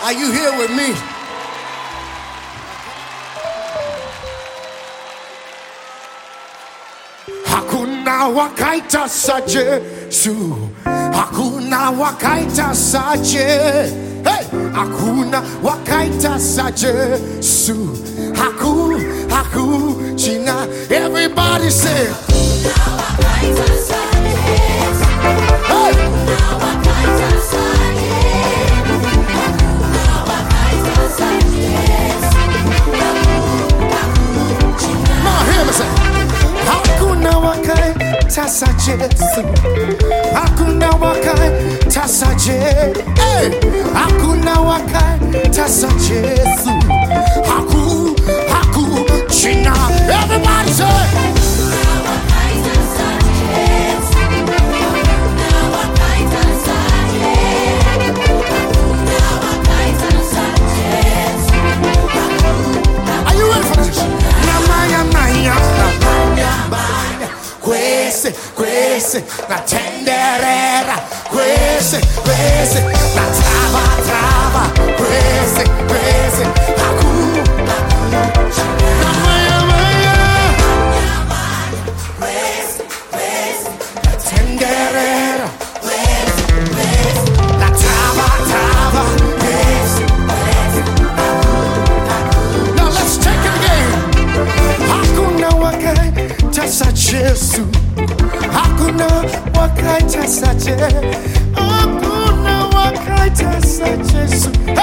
Are you here with me? Hakuna wakaita sa Yesu, hakuna wakaita sa Yesu, hey! Hakuna wakaita sa Yesu, haku jina. Everybody say, wakaita sa Yesu, hey! Wakaita sa Yesu, wakaita sa Yesu, jina. Now hear me say, hakuna wakaita sa Yesu, hakuna wakaita sa Yesu, hey! Hakuna wakaita sa Yesu, haku jina. Everybody say, wakaita sa Yesu, wakaita sa Yesu, wakaita sa Yesu. Are you ready for this? Namaya maya, kwese, na tenderera, kwese, na traba, kwese, haku. Namaya maya, kwese, na tenderera, na traba, kwese. Now let's take it again. Hakuna wakaita sa Yesu, hakuna wakaita sa Yesu, hakuna wakaita sa Yesu.